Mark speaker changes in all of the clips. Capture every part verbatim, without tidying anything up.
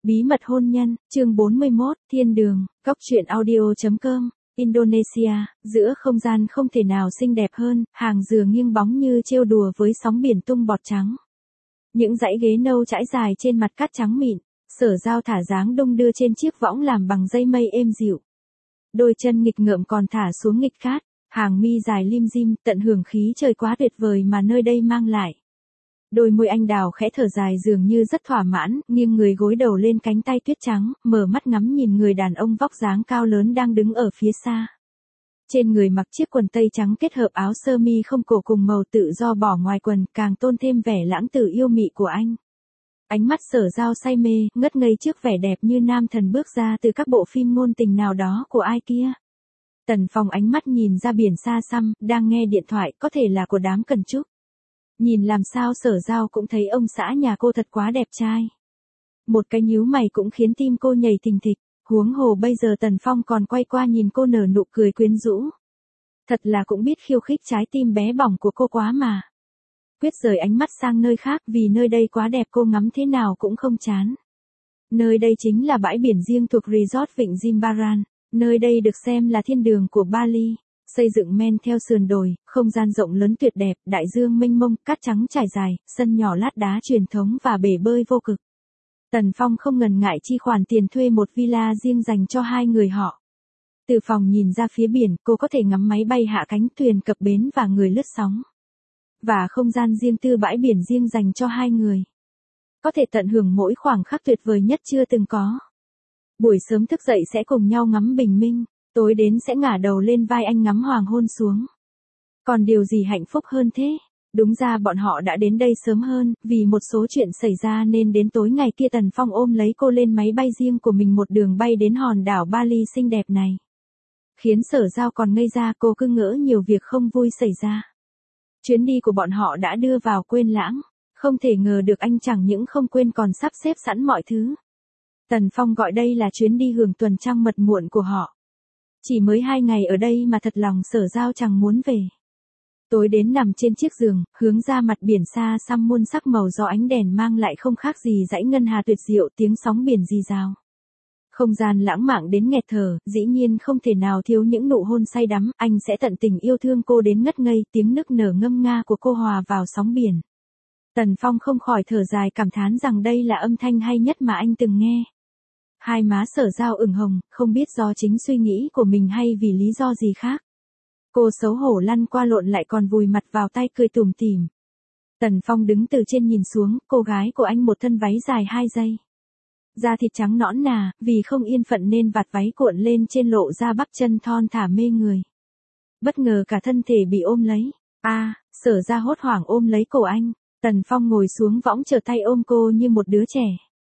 Speaker 1: Bí mật hôn nhân, chương bốn mươi mốt, thiên đường, góc truyện audio.com, Indonesia, giữa không gian không thể nào xinh đẹp hơn, hàng dừa nghiêng bóng như trêu đùa với sóng biển tung bọt trắng. Những dãy ghế nâu trải dài trên mặt cát trắng mịn, Sở Giao thả dáng đung đưa trên chiếc võng làm bằng dây mây êm dịu. Đôi chân nghịch ngợm còn thả xuống nghịch cát, hàng mi dài lim dim, tận hưởng khí trời quá tuyệt vời mà nơi đây mang lại. Đôi môi anh đào khẽ thở dài dường như rất thỏa mãn, nghiêng người gối đầu lên cánh tay tuyết trắng, mở mắt ngắm nhìn người đàn ông vóc dáng cao lớn đang đứng ở phía xa. Trên người mặc chiếc quần tây trắng kết hợp áo sơ mi không cổ cùng màu tự do bỏ ngoài quần, càng tôn thêm vẻ lãng tử yêu mị của anh. Ánh mắt Sở Giao say mê, ngất ngây trước vẻ đẹp như nam thần bước ra từ các bộ phim ngôn tình nào đó của ai kia. Tần Phong ánh mắt nhìn ra biển xa xăm, đang nghe điện thoại, có thể là của đám Cần Trúc. Nhìn làm sao Sở Giao cũng thấy ông xã nhà cô thật quá đẹp trai. Một cái nhíu mày cũng khiến tim cô nhảy thình thịch, huống hồ bây giờ Tần Phong còn quay qua nhìn cô nở nụ cười quyến rũ. Thật là cũng biết khiêu khích trái tim bé bỏng của cô quá mà. Quyết rời ánh mắt sang nơi khác vì nơi đây quá đẹp, cô ngắm thế nào cũng không chán. Nơi đây chính là bãi biển riêng thuộc resort Vịnh Jimbaran, nơi đây được xem là thiên đường của Bali. Xây dựng men theo sườn đồi, không gian rộng lớn tuyệt đẹp, đại dương mênh mông, cát trắng trải dài, sân nhỏ lát đá truyền thống và bể bơi vô cực. Tần Phong không ngần ngại chi khoản tiền thuê một villa riêng dành cho hai người họ. Từ phòng nhìn ra phía biển, cô có thể ngắm máy bay hạ cánh, thuyền cập bến và người lướt sóng. Và không gian riêng tư bãi biển riêng dành cho hai người. Có thể tận hưởng mỗi khoảng khắc tuyệt vời nhất chưa từng có. Buổi sớm thức dậy sẽ cùng nhau ngắm bình minh. Tối đến sẽ ngả đầu lên vai anh ngắm hoàng hôn xuống. Còn điều gì hạnh phúc hơn thế? Đúng ra bọn họ đã đến đây sớm hơn, vì một số chuyện xảy ra nên đến tối ngày kia Tần Phong ôm lấy cô lên máy bay riêng của mình một đường bay đến hòn đảo Bali xinh đẹp này. Khiến Sở Giao còn ngây ra, cô cứ ngỡ nhiều việc không vui xảy ra. Chuyến đi của bọn họ đã đưa vào quên lãng, không thể ngờ được anh chẳng những không quên còn sắp xếp sẵn mọi thứ. Tần Phong gọi đây là chuyến đi hưởng tuần trăng mật muộn của họ. Chỉ mới hai ngày ở đây mà thật lòng Sở Giao chẳng muốn về. Tối đến nằm trên chiếc giường, hướng ra mặt biển xa xăm muôn sắc màu do ánh đèn mang lại không khác gì dãy ngân hà tuyệt diệu, tiếng sóng biển rì rào. Không gian lãng mạn đến nghẹt thở, dĩ nhiên không thể nào thiếu những nụ hôn say đắm, anh sẽ tận tình yêu thương cô đến ngất ngây, tiếng nức nở ngâm nga của cô hòa vào sóng biển. Tần Phong không khỏi thở dài cảm thán rằng đây là âm thanh hay nhất mà anh từng nghe. Hai má Sở Giao ửng hồng, không biết do chính suy nghĩ của mình hay vì lý do gì khác. Cô xấu hổ lăn qua lộn lại còn vùi mặt vào tay cười tủm tỉm. Tần Phong đứng từ trên nhìn xuống, cô gái của anh một thân váy dài hai dây. Da thịt trắng nõn nà, vì không yên phận nên vạt váy cuộn lên trên lộ ra bắp chân thon thả mê người. Bất ngờ cả thân thể bị ôm lấy. A, à, Sở Giao hốt hoảng ôm lấy cổ anh. Tần Phong ngồi xuống võng trở tay ôm cô như một đứa trẻ.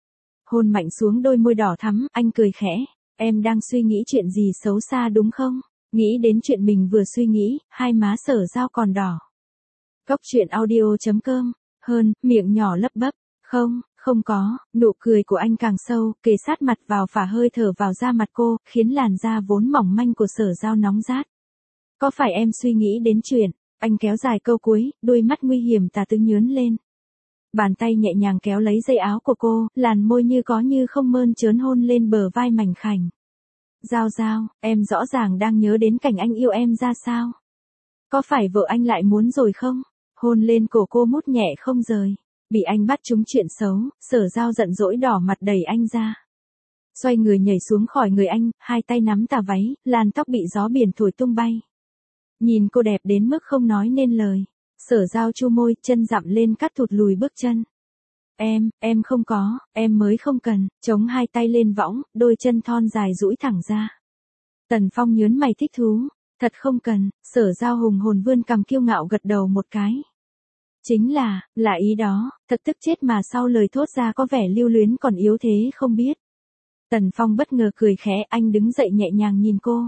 Speaker 1: Hôn mạnh xuống đôi môi đỏ thắm, anh cười khẽ. Em đang suy nghĩ chuyện gì xấu xa đúng không? Nghĩ đến chuyện mình vừa suy nghĩ, hai má Sở Giao còn đỏ. Góc truyện audio.com, hơn, miệng nhỏ lấp bấp. Không, không có, nụ cười của anh càng sâu, kề sát mặt vào phả hơi thở vào da mặt cô, khiến làn da vốn mỏng manh của Sở Giao nóng rát. Có phải em suy nghĩ đến chuyện? Anh kéo dài câu cuối, đôi mắt nguy hiểm tà tứ nhướn lên. Bàn tay nhẹ nhàng kéo lấy dây áo của cô, làn môi như có như không mơn trớn hôn lên bờ vai mảnh khảnh. Giao Giao, em rõ ràng đang nhớ đến cảnh anh yêu em ra sao? Có phải vợ anh lại muốn rồi không? Hôn lên cổ cô mút nhẹ không rời. Bị anh bắt trúng chuyện xấu, Sở Giao giận dỗi đỏ mặt đẩy anh ra. Xoay người nhảy xuống khỏi người anh, hai tay nắm tà váy, làn tóc bị gió biển thổi tung bay. Nhìn cô đẹp đến mức không nói nên lời. Sở Giao chu môi, chân dặm lên cắt thụt lùi bước chân. Em, em không có, em mới không cần, chống hai tay lên võng, đôi chân thon dài duỗi thẳng ra. Tần Phong nhớn mày thích thú, thật không cần, Sở Giao hùng hồn vươn cằm kiêu ngạo gật đầu một cái. Chính là, là ý đó, thật tức chết mà sau lời thốt ra có vẻ lưu luyến còn yếu thế không biết. Tần Phong bất ngờ cười khẽ, anh đứng dậy nhẹ nhàng nhìn cô.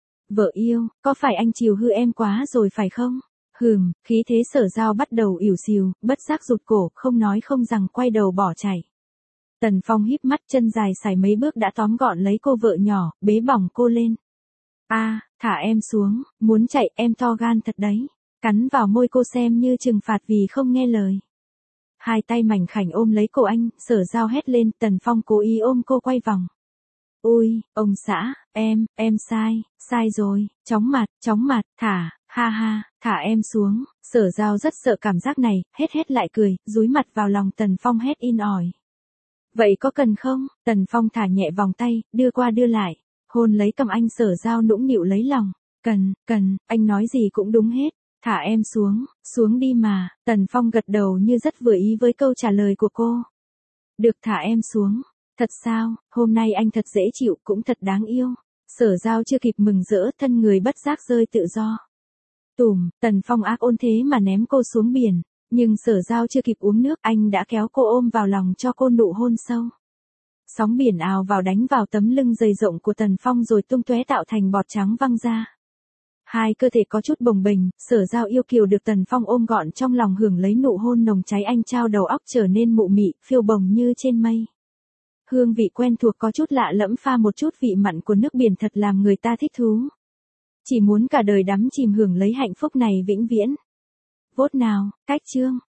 Speaker 1: Vợ yêu, có phải anh chiều hư em quá rồi phải không? Hừm, khí thế Sở Giao bắt đầu ỉu xìu, bất giác rụt cổ, không nói không rằng quay đầu bỏ chạy. Tần Phong híp mắt, chân dài xài mấy bước đã tóm gọn lấy cô vợ nhỏ, bế bỏng cô lên. A, à, thả em xuống, muốn chạy em to gan thật đấy. Cắn vào môi cô xem như trừng phạt vì không nghe lời. Hai tay mảnh khảnh ôm lấy cổ anh, Sở Giao hét lên, Tần Phong cố ý ôm cô quay vòng. Ui, ông xã, em, em sai, sai rồi, chóng mặt, chóng mặt, thả, ha ha, thả em xuống. Sở Giao rất sợ cảm giác này, hết hết lại cười, dúi mặt vào lòng Tần Phong hét in ỏi. Vậy có cần không? Tần Phong thả nhẹ vòng tay, đưa qua đưa lại, hôn lấy cầm anh. Sở Giao nũng nịu lấy lòng. Cần, cần, anh nói gì cũng đúng hết. Thả em xuống, xuống đi mà. Tần Phong gật đầu như rất vừa ý với câu trả lời của cô. Được, thả em xuống. Thật sao, hôm nay anh thật dễ chịu, cũng thật đáng yêu. Sở Giao chưa kịp mừng rỡ, thân người bất giác rơi tự do. Tùm, Tần Phong ác ôn thế mà ném cô xuống biển, nhưng Sở Giao chưa kịp uống nước, anh đã kéo cô ôm vào lòng cho cô nụ hôn sâu. Sóng biển ào vào đánh vào tấm lưng dày rộng của Tần Phong rồi tung tóe tạo thành bọt trắng văng ra. Hai cơ thể có chút bồng bềnh, Sở Giao yêu kiều được Tần Phong ôm gọn trong lòng hưởng lấy nụ hôn nồng cháy. Anh trao đầu óc trở nên mụ mị, phiêu bồng như trên mây. Hương vị quen thuộc có chút lạ lẫm pha một chút vị mặn của nước biển thật làm người ta thích thú. Chỉ muốn cả đời đắm chìm hưởng lấy hạnh phúc này vĩnh viễn. Vốt nào, cách chương.